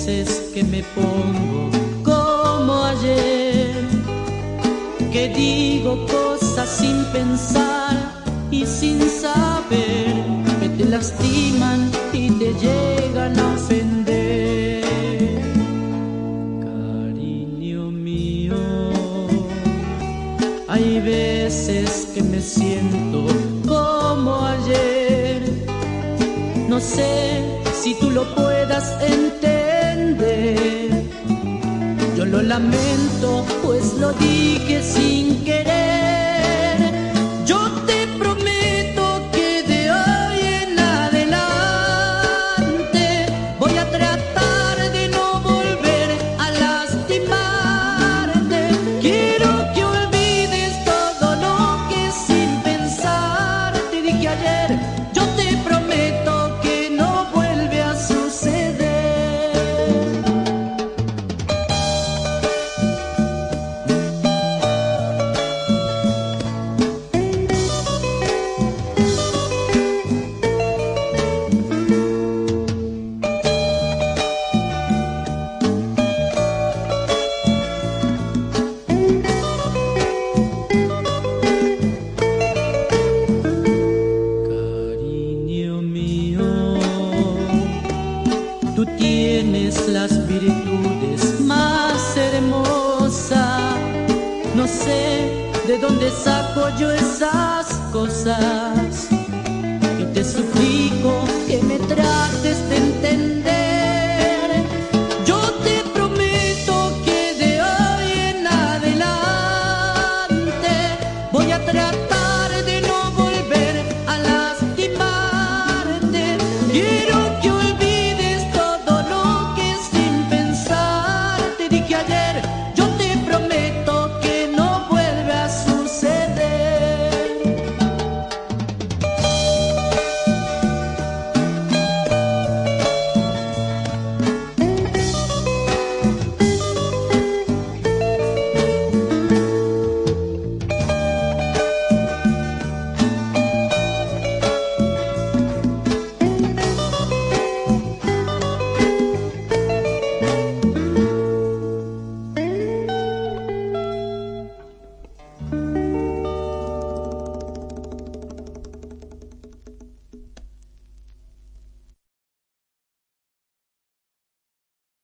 veces que me pongo como ayer, que digo cosas sin pensar y sin saber, que te lastiman y te llegan a ofender. Cariño mío, hay veces que me siento como ayer. No sé si tú lo puedas entender. Yo lo lamento, pues lo dije sin querer. Yo te prometo que de hoy en adelante voy a tratar de no volver a lastimarte. Quiero que olvides todo lo que sin pensar te dije ayer. Yo te prometo que no vuelve a suceder. Tú tienes las virtudes más hermosas. No sé de dónde saco yo esas cosas.